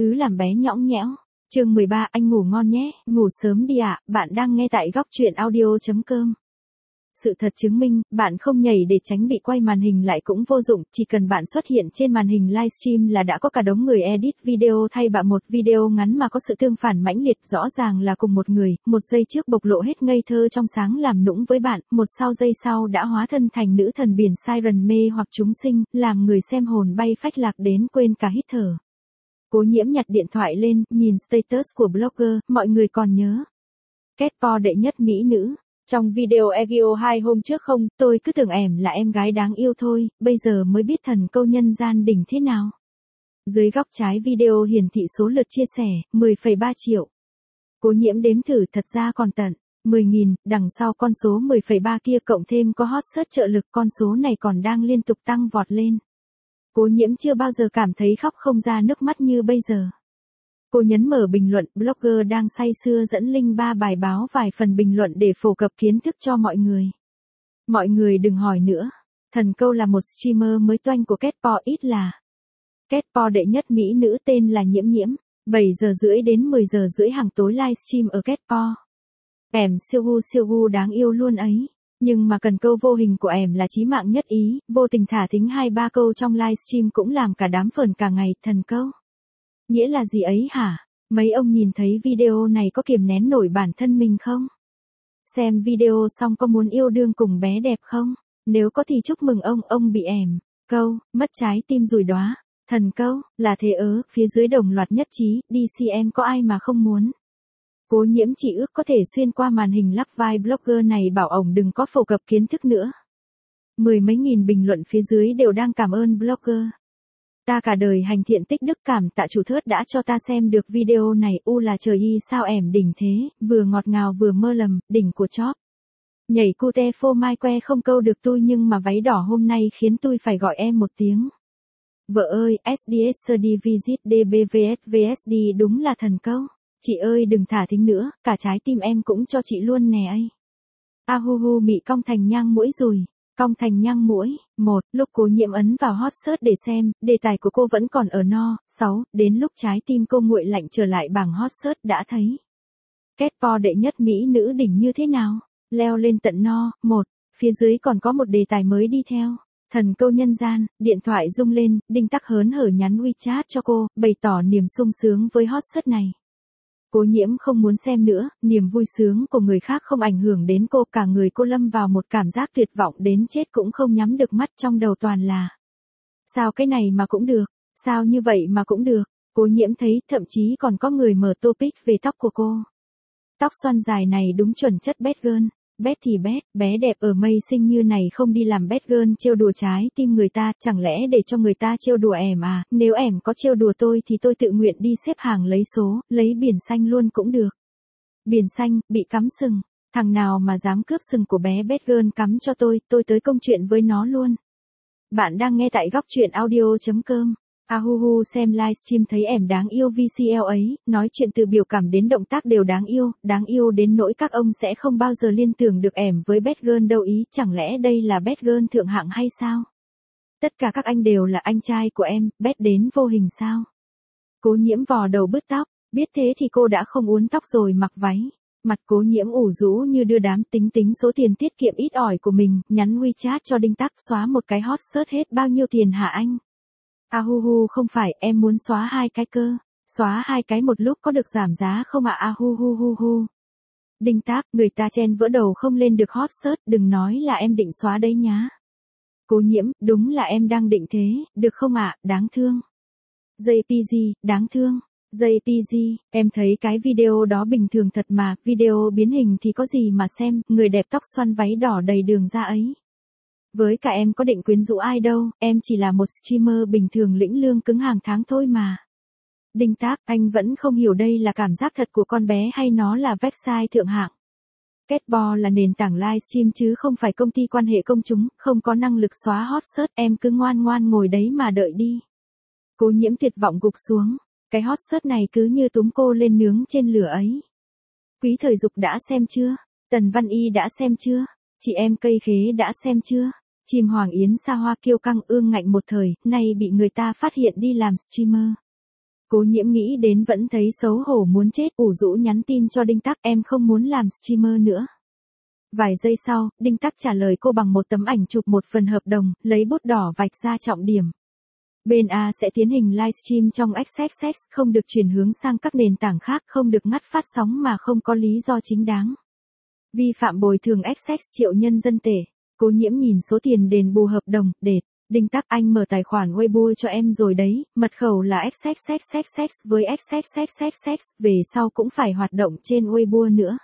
Làm bé nhõng nhẽo. Chương 13, anh ngủ ngon nhé, ngủ sớm đi ạ, bạn đang nghe tại góc truyện audio.com. Sự thật chứng minh, bạn không nhảy để tránh bị quay màn hình lại cũng vô dụng, chỉ cần bạn xuất hiện trên màn hình livestream là đã có cả đống người edit video thay bạn một video ngắn mà có sự tương phản mãnh liệt, rõ ràng là cùng một người, một giây trước bộc lộ hết ngây thơ trong sáng làm nũng với bạn, một giây sau đã hóa thân thành nữ thần biển siren mê hoặc chúng sinh, làm người xem hồn bay phách lạc đến quên cả hít thở. Cố Nhiễm nhặt điện thoại lên, nhìn status của blogger, mọi người còn nhớ. Cat Power đệ nhất mỹ nữ. Trong video Egyo 2 hôm trước không, tôi cứ tưởng em là em gái đáng yêu thôi, bây giờ mới biết thần câu nhân gian đỉnh thế nào. Dưới góc trái video hiển thị số lượt chia sẻ, 10,3 triệu. Cố Nhiễm đếm thử thật ra còn tận 10.000, đằng sau con số 10,3 kia cộng thêm có hot search trợ lực, con số này còn đang liên tục tăng vọt lên. Cố Nhiễm chưa bao giờ cảm thấy khóc không ra nước mắt như bây giờ. Cô nhấn mở bình luận, blogger đang say sưa dẫn link 3 bài báo vài phần bình luận để phổ cập kiến thức cho mọi người. Mọi người đừng hỏi nữa. Thần câu là một streamer mới toanh của Cat Power ít là. Cat Power đệ nhất mỹ nữ tên là Nhiễm Nhiễm, 7 giờ rưỡi đến 10 giờ rưỡi hàng tối livestream ở Cat Power. Em siêu gu đáng yêu luôn ấy. Nhưng mà cần câu vô hình của em là chí mạng nhất ý, vô tình thả thính 2-3 câu trong livestream cũng làm cả đám phởn cả ngày, thần câu. Nghĩa là gì ấy hả? Mấy ông nhìn thấy video này có kiềm nén nổi bản thân mình không? Xem video xong có muốn yêu đương cùng bé đẹp không? Nếu có thì chúc mừng ông bị em. Câu, mất trái tim rủi đóa. Thần câu, là thế phía dưới đồng loạt nhất trí, DCM có ai mà không muốn. Cố Nhiễm chỉ ước có thể xuyên qua màn hình lắc vai blogger này bảo ổng đừng có phổ cập kiến thức nữa. Mười mấy nghìn bình luận phía dưới đều đang cảm ơn blogger. Ta cả đời hành thiện tích đức, cảm tạ chủ thớt đã cho ta xem được video này, là trời y sao em đỉnh thế, vừa ngọt ngào vừa mơ lầm, đỉnh của chóp. Nhảy cute phô mai que không câu được tôi nhưng mà váy đỏ hôm nay khiến tôi phải gọi em một tiếng. Vợ ơi, SDS đi visit DBVS VSD đúng là thần câu. Chị ơi đừng thả thính nữa, cả trái tim em cũng cho chị luôn nè ấy. Ahuhu mị cong thành nhang mũi rồi. Cong thành nhang mũi. 1. Lúc Cố Nhiễm ấn vào hot search để xem, đề tài của cô vẫn còn ở no. 6. Đến lúc trái tim cô nguội lạnh trở lại bảng hot search đã thấy. Cat Power đệ nhất mỹ nữ đỉnh như thế nào? Leo lên tận no. 1. Phía dưới còn có một đề tài mới đi theo. Thần câu nhân gian, điện thoại rung lên, Đinh Tắc hớn hở nhắn WeChat cho cô, bày tỏ niềm sung sướng với hot search này. Cố Nhiễm không muốn xem nữa, niềm vui sướng của người khác không ảnh hưởng đến cô, cả người cô lâm vào một cảm giác tuyệt vọng đến chết cũng không nhắm được mắt, trong đầu toàn là. Sao cái này mà cũng được, sao như vậy mà cũng được, Cố Nhiễm thấy thậm chí còn có người mở topic về tóc của cô. Tóc xoăn dài này đúng chuẩn chất bad girl, bad thì bad, bé đẹp ở mây xinh như này không đi làm bad girl trêu đùa trái tim người ta, chẳng lẽ để cho người ta trêu đùa em à, nếu em có trêu đùa tôi thì tôi tự nguyện đi xếp hàng lấy số, lấy biển xanh luôn cũng được. Biển xanh, bị cắm sừng, thằng nào mà dám cướp sừng của bé bad girl cắm cho tôi tới công chuyện với nó luôn. Bạn đang nghe tại góc truyện audio.com. Ahuhu xem livestream thấy em đáng yêu VCL ấy, nói chuyện từ biểu cảm đến động tác đều đáng yêu đến nỗi các ông sẽ không bao giờ liên tưởng được em với bad girl đâu ý, chẳng lẽ đây là bad girl thượng hạng hay sao? Tất cả các anh đều là anh trai của em, bad đến vô hình sao? Cố Nhiễm vò đầu bứt tóc, biết thế thì cô đã không uốn tóc rồi mặc váy. Mặt Cố Nhiễm ủ rũ như đưa đám, tính số tiền tiết kiệm ít ỏi của mình, nhắn WeChat cho Đinh Tắc, xóa một cái hot search hết bao nhiêu tiền hả anh? Ahuhu không phải, em muốn xóa 2 cái cơ. Xóa 2 cái một lúc có được giảm giá không ạ? Ahuhu. Đinh Tắc, người ta chen vỡ đầu không lên được hot search, đừng nói là em định xóa đấy nhá. Cố Nhiễm, đúng là em đang định thế, được không ạ? Đáng thương. JPG, đáng thương. JPG, em thấy cái video đó bình thường thật mà, video biến hình thì có gì mà xem, người đẹp tóc xoăn váy đỏ đầy đường ra ấy. Với cả em có định quyến rũ ai đâu, em chỉ là một streamer bình thường lĩnh lương cứng hàng tháng thôi mà. Đinh Tắc, anh vẫn không hiểu đây là cảm giác thật của con bé hay nó là website thượng hạng. Cat Power là nền tảng livestream chứ không phải công ty quan hệ công chúng, không có năng lực xóa hot search, em cứ ngoan ngoan ngồi đấy mà đợi đi. Cố Nhiễm tuyệt vọng gục xuống, cái hot search này cứ như túm cô lên nướng trên lửa ấy. Quý Thời Dục đã xem chưa? Tần Văn Y đã xem chưa? Chị em Cây Khế đã xem chưa? Chim Hoàng Yến xa hoa kiêu căng ương ngạnh một thời, nay bị người ta phát hiện đi làm streamer. Cố Nhiễm nghĩ đến vẫn thấy xấu hổ muốn chết, ủ rũ nhắn tin cho Đinh Tắc, em không muốn làm streamer nữa. Vài giây sau, Đinh Tắc trả lời cô bằng một tấm ảnh chụp một phần hợp đồng, lấy bút đỏ vạch ra trọng điểm. Bên A sẽ tiến hành livestream trong XXX, không được chuyển hướng sang các nền tảng khác, không được ngắt phát sóng mà không có lý do chính đáng. Vi phạm bồi thường XX triệu nhân dân tệ. Cố Nhiễm nhìn số tiền đền bù hợp đồng, đệt. Đinh Tắc, anh mở tài khoản Weibo cho em rồi đấy, mật khẩu là XXXXX với XXXXX, về sau cũng phải hoạt động trên Weibo nữa.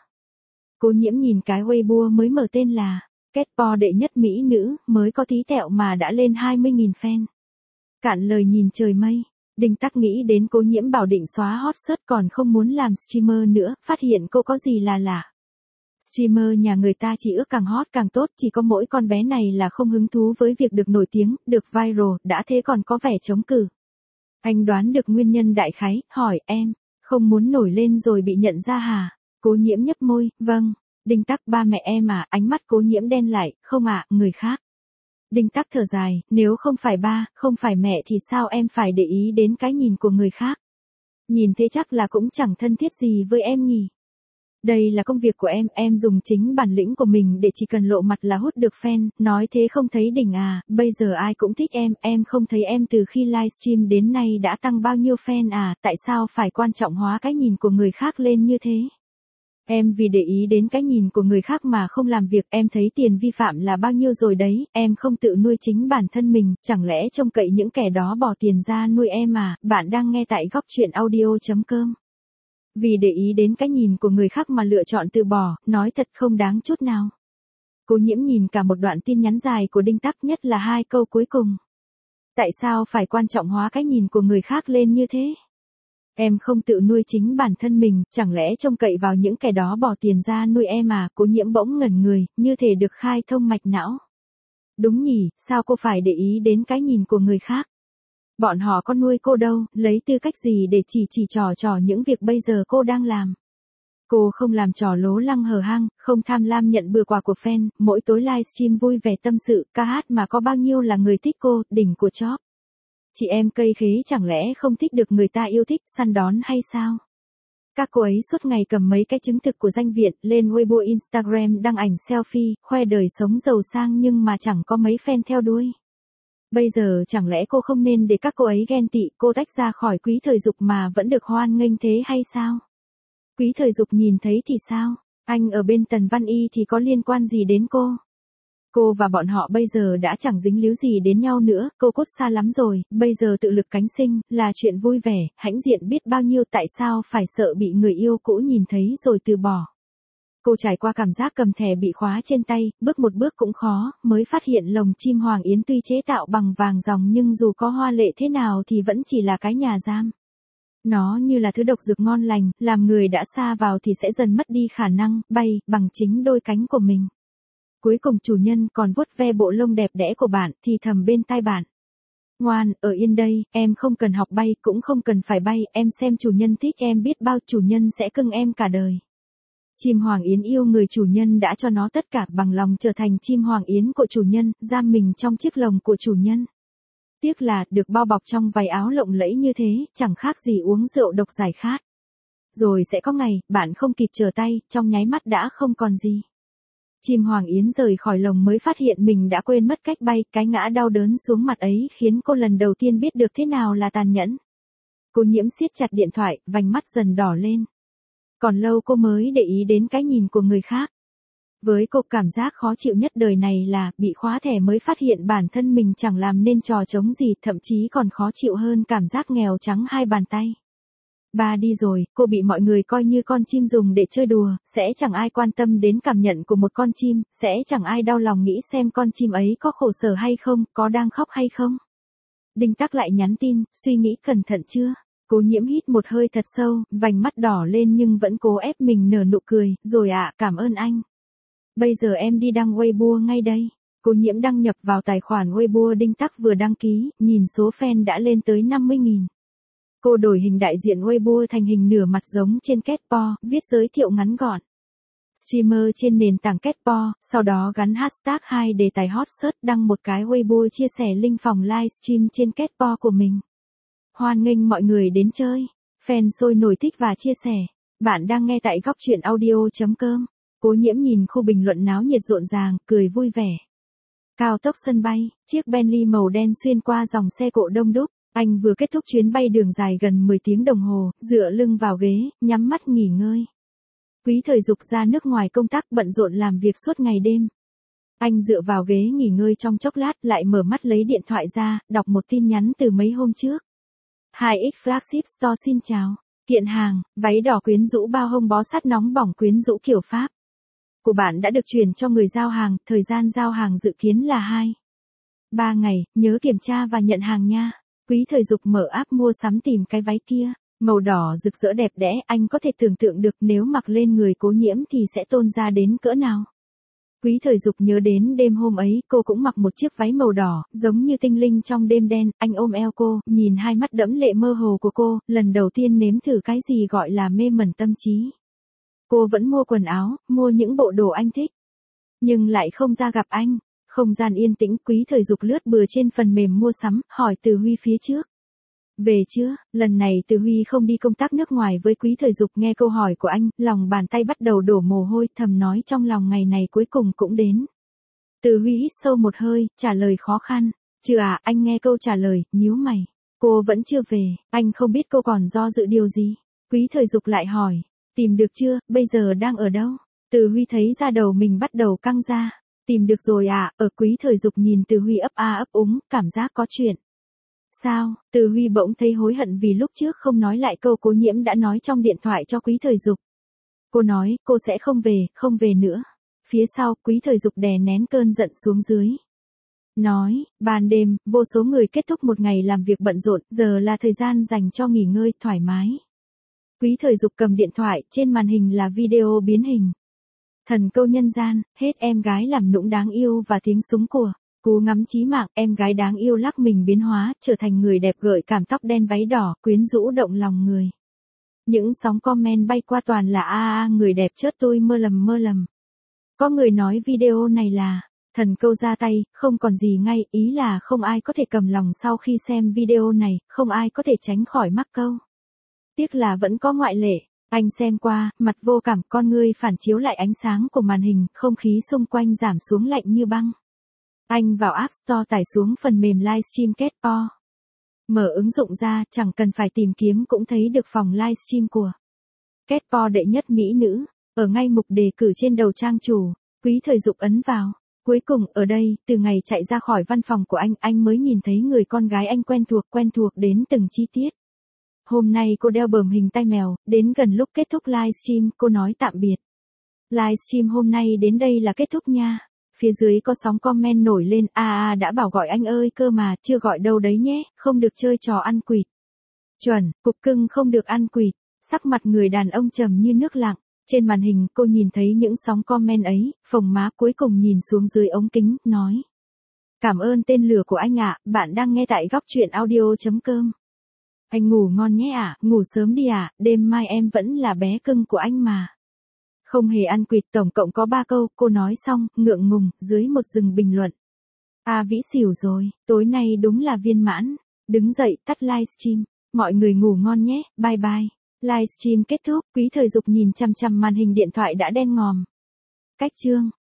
Cố Nhiễm nhìn cái Weibo mới mở tên là Ketpo đệ nhất mỹ nữ, mới có tí tẹo mà đã lên 20.000 fan. Cạn lời nhìn trời mây. Đinh Tắc nghĩ đến Cố Nhiễm bảo định xóa hot search còn không muốn làm streamer nữa, phát hiện cô có gì là lạ. Streamer nhà người ta chỉ ước càng hot càng tốt, chỉ có mỗi con bé này là không hứng thú với việc được nổi tiếng, được viral, đã thế còn có vẻ chống cự. Anh đoán được nguyên nhân đại khái, hỏi em, không muốn nổi lên rồi bị nhận ra hả? Cố Nhiễm nhấp môi, vâng. Đinh Tắc, ba mẹ em à? Ánh mắt Cố Nhiễm đen lại, không ạ, người khác. Đinh Tắc thở dài, nếu không phải ba, không phải mẹ thì sao em phải để ý đến cái nhìn của người khác? Nhìn thế chắc là cũng chẳng thân thiết gì với em nhỉ? Đây là công việc của em dùng chính bản lĩnh của mình để chỉ cần lộ mặt là hút được fan, nói thế không thấy đỉnh à, bây giờ ai cũng thích em không thấy em từ khi livestream đến nay đã tăng bao nhiêu fan à, tại sao phải quan trọng hóa cái nhìn của người khác lên như thế? Em vì để ý đến cái nhìn của người khác mà không làm việc, em thấy tiền vi phạm là bao nhiêu rồi đấy, em không tự nuôi chính bản thân mình, chẳng lẽ trông cậy những kẻ đó bỏ tiền ra nuôi em à? Bạn đang nghe tại góc truyện audio.com. Vì để ý đến cái nhìn của người khác mà lựa chọn từ bỏ, nói thật không đáng chút nào. Cố Nhiễm nhìn cả một đoạn tin nhắn dài của Đinh Tắc, nhất là hai câu cuối cùng. Tại sao phải quan trọng hóa cái nhìn của người khác lên như thế? Em không tự nuôi chính bản thân mình, chẳng lẽ trông cậy vào những kẻ đó bỏ tiền ra nuôi em à? Cố Nhiễm bỗng ngẩn người, như thể được khai thông mạch não. Đúng nhỉ, sao cô phải để ý đến cái nhìn của người khác? Bọn họ có nuôi cô đâu, lấy tư cách gì để chỉ trò những việc bây giờ cô đang làm. Cô không làm trò lố lăng hở hang, không tham lam nhận bừa quà của fan, mỗi tối livestream vui vẻ tâm sự, ca hát mà có bao nhiêu là người thích cô, đỉnh của chóp. Chị em cây khế chẳng lẽ không thích được người ta yêu thích, săn đón hay sao? Các cô ấy suốt ngày cầm mấy cái chứng thực của danh viện, lên Weibo Instagram đăng ảnh selfie, khoe đời sống giàu sang nhưng mà chẳng có mấy fan theo đuôi. Bây giờ chẳng lẽ cô không nên để các cô ấy ghen tị, cô tách ra khỏi Quý Thời Dục mà vẫn được hoan nghênh thế hay sao? Quý Thời Dục nhìn thấy thì sao? Anh ở bên Tần Văn Y thì có liên quan gì đến cô? Cô và bọn họ bây giờ đã chẳng dính líu gì đến nhau nữa, cô cốt xa lắm rồi, bây giờ tự lực cánh sinh, là chuyện vui vẻ, hãnh diện biết bao nhiêu, tại sao phải sợ bị người yêu cũ nhìn thấy rồi từ bỏ. Cô trải qua cảm giác cầm thẻ bị khóa trên tay, bước một bước cũng khó, mới phát hiện lồng chim Hoàng Yến tuy chế tạo bằng vàng ròng nhưng dù có hoa lệ thế nào thì vẫn chỉ là cái nhà giam. Nó như là thứ độc dược ngon lành, làm người đã sa vào thì sẽ dần mất đi khả năng bay bằng chính đôi cánh của mình. Cuối cùng chủ nhân còn vuốt ve bộ lông đẹp đẽ của bạn, thì thầm bên tai bạn. Ngoan, ở yên đây, em không cần học bay, cũng không cần phải bay, em xem chủ nhân thích em biết bao, chủ nhân sẽ cưng em cả đời. Chim Hoàng Yến yêu người chủ nhân đã cho nó tất cả, bằng lòng trở thành chim Hoàng Yến của chủ nhân, giam mình trong chiếc lồng của chủ nhân. Tiếc là, được bao bọc trong váy áo lộng lẫy như thế, chẳng khác gì uống rượu độc giải khát. Rồi sẽ có ngày, bạn không kịp trở tay, trong nháy mắt đã không còn gì. Chim Hoàng Yến rời khỏi lồng mới phát hiện mình đã quên mất cách bay, cái ngã đau đớn xuống mặt ấy khiến cô lần đầu tiên biết được thế nào là tàn nhẫn. Cô Nhiễm siết chặt điện thoại, vành mắt dần đỏ lên. Còn lâu cô mới để ý đến cái nhìn của người khác. Với cô, cảm giác khó chịu nhất đời này là bị khóa thẻ mới phát hiện bản thân mình chẳng làm nên trò trống gì, thậm chí còn khó chịu hơn cảm giác nghèo trắng hai bàn tay. Ba đi rồi, cô bị mọi người coi như con chim dùng để chơi đùa, sẽ chẳng ai quan tâm đến cảm nhận của một con chim, sẽ chẳng ai đau lòng nghĩ xem con chim ấy có khổ sở hay không, có đang khóc hay không. Đinh Tắc lại nhắn tin, suy nghĩ cẩn thận chưa? Cố Nhiễm hít một hơi thật sâu, vành mắt đỏ lên nhưng vẫn cố ép mình nở nụ cười, rồi ạ, cảm ơn anh. Bây giờ em đi đăng Weibo ngay đây. Cố Nhiễm đăng nhập vào tài khoản Weibo Đinh Tắc vừa đăng ký, nhìn số fan đã lên tới 50.000. Cô đổi hình đại diện Weibo thành hình nửa mặt giống trên Ketpo, viết giới thiệu ngắn gọn. Streamer trên nền tảng Ketpo, sau đó gắn hashtag 2 đề tài hot search, đăng một cái Weibo chia sẻ link phòng livestream trên Ketpo của mình. Hoan nghênh mọi người đến chơi. Fan sôi nổi thích và chia sẻ. Bạn đang nghe tại góc truyện audio.com. Cố Nhiễm nhìn khu bình luận náo nhiệt rộn ràng, cười vui vẻ. Cao tốc sân bay, chiếc Bentley màu đen xuyên qua dòng xe cộ đông đúc. Anh vừa kết thúc chuyến bay đường dài gần 10 tiếng đồng hồ, dựa lưng vào ghế, nhắm mắt nghỉ ngơi. Quý Thời Dục ra nước ngoài công tác bận rộn làm việc suốt ngày đêm. Anh dựa vào ghế nghỉ ngơi trong chốc lát lại mở mắt lấy điện thoại ra, đọc một tin nhắn từ mấy hôm trước. 2X Flagship Store xin chào. Kiện hàng, váy đỏ quyến rũ bao hông bó sát nóng bỏng quyến rũ kiểu Pháp. Của bạn đã được chuyển cho người giao hàng, thời gian giao hàng dự kiến là 2-3 ngày, nhớ kiểm tra và nhận hàng nha. Quý Thời Dục mở app mua sắm tìm cái váy kia, màu đỏ rực rỡ đẹp đẽ, anh có thể tưởng tượng được nếu mặc lên người Cố Nhiễm thì sẽ tôn ra đến cỡ nào. Quý Thời Dục nhớ đến đêm hôm ấy, cô cũng mặc một chiếc váy màu đỏ, giống như tinh linh trong đêm đen, anh ôm eo cô, nhìn hai mắt đẫm lệ mơ hồ của cô, lần đầu tiên nếm thử cái gì gọi là mê mẩn tâm trí. Cô vẫn mua quần áo, mua những bộ đồ anh thích, nhưng lại không ra gặp anh. Không gian yên tĩnh, Quý Thời Dục lướt bừa trên phần mềm mua sắm, hỏi Từ Huy phía trước. Về chưa? Lần này Từ Huy không đi công tác nước ngoài với Quý Thời Dục, nghe câu hỏi của anh, lòng bàn tay bắt đầu đổ mồ hôi, thầm nói trong lòng ngày này cuối cùng cũng đến. Từ Huy hít sâu một hơi, trả lời khó khăn. Chưa à, anh nghe câu trả lời, nhíu mày. Cô vẫn chưa về, anh không biết cô còn do dự điều gì. Quý Thời Dục lại hỏi, tìm được chưa, bây giờ đang ở đâu? Từ Huy thấy da đầu mình bắt đầu căng ra. Tìm được rồi à, ở. Quý Thời Dục nhìn Từ Huy ấp a ấp úng, cảm giác có chuyện. Sao? Từ Huy bỗng thấy hối hận vì lúc trước không nói lại câu Cố Nhiễm đã nói trong điện thoại cho Quý Thời Dục. Cô nói, cô sẽ không về nữa. Phía sau, Quý Thời Dục đè nén cơn giận xuống dưới. Nói, ban đêm, vô số người kết thúc một ngày làm việc bận rộn, giờ là thời gian dành cho nghỉ ngơi, thoải mái. Quý Thời Dục cầm điện thoại, trên màn hình là video biến hình. Thần câu nhân gian, hết em gái làm nũng đáng yêu và tiếng súng của. Cú ngắm chí mạng, em gái đáng yêu lắc mình biến hóa, trở thành người đẹp gợi cảm, tóc đen váy đỏ, quyến rũ động lòng người. Những sóng comment bay qua toàn là người đẹp chớt tôi mơ lầm. Có người nói video này là thần câu ra tay, không còn gì ngay, ý là không ai có thể cầm lòng sau khi xem video này, không ai có thể tránh khỏi mắc câu. Tiếc là vẫn có ngoại lệ. Anh xem qua, mặt vô cảm, con ngươi phản chiếu lại ánh sáng của màn hình, không khí xung quanh giảm xuống lạnh như băng. Anh vào App Store tải xuống phần mềm livestream Catpo. Mở ứng dụng ra, chẳng cần phải tìm kiếm cũng thấy được phòng livestream của Catpo đệ nhất mỹ nữ, ở ngay mục đề cử trên đầu trang chủ. Quý Thời Dục ấn vào. Cuối cùng, ở đây, từ ngày chạy ra khỏi văn phòng của anh mới nhìn thấy người con gái anh quen thuộc đến từng chi tiết. Hôm nay cô đeo bờm hình tai mèo, đến gần lúc kết thúc livestream, cô nói tạm biệt. Livestream hôm nay đến đây là kết thúc nha. Phía dưới có sóng comment nổi lên, đã bảo gọi anh ơi cơ mà, chưa gọi đâu đấy nhé, không được chơi trò ăn quỵt. Chuẩn, cục cưng không được ăn quỵt. Sắc mặt người đàn ông trầm như nước lặng. Trên màn hình cô nhìn thấy những sóng comment ấy, phồng má cuối cùng nhìn xuống dưới ống kính, nói. Cảm ơn tên lửa của anh ạ, bạn đang nghe tại góc truyện audio.com. Anh ngủ ngon nhé ạ, ngủ sớm đi ạ, đêm mai em vẫn là bé cưng của anh mà. Không hề ăn quỵt, tổng cộng có 3 câu, cô nói xong, ngượng ngùng, dưới một rừng bình luận. Vĩ xỉu rồi, tối nay đúng là viên mãn. Đứng dậy, tắt livestream. Mọi người ngủ ngon nhé, bye bye. Livestream kết thúc, Quý Thời Dục nhìn chằm chằm màn hình điện thoại đã đen ngòm. Cách chương.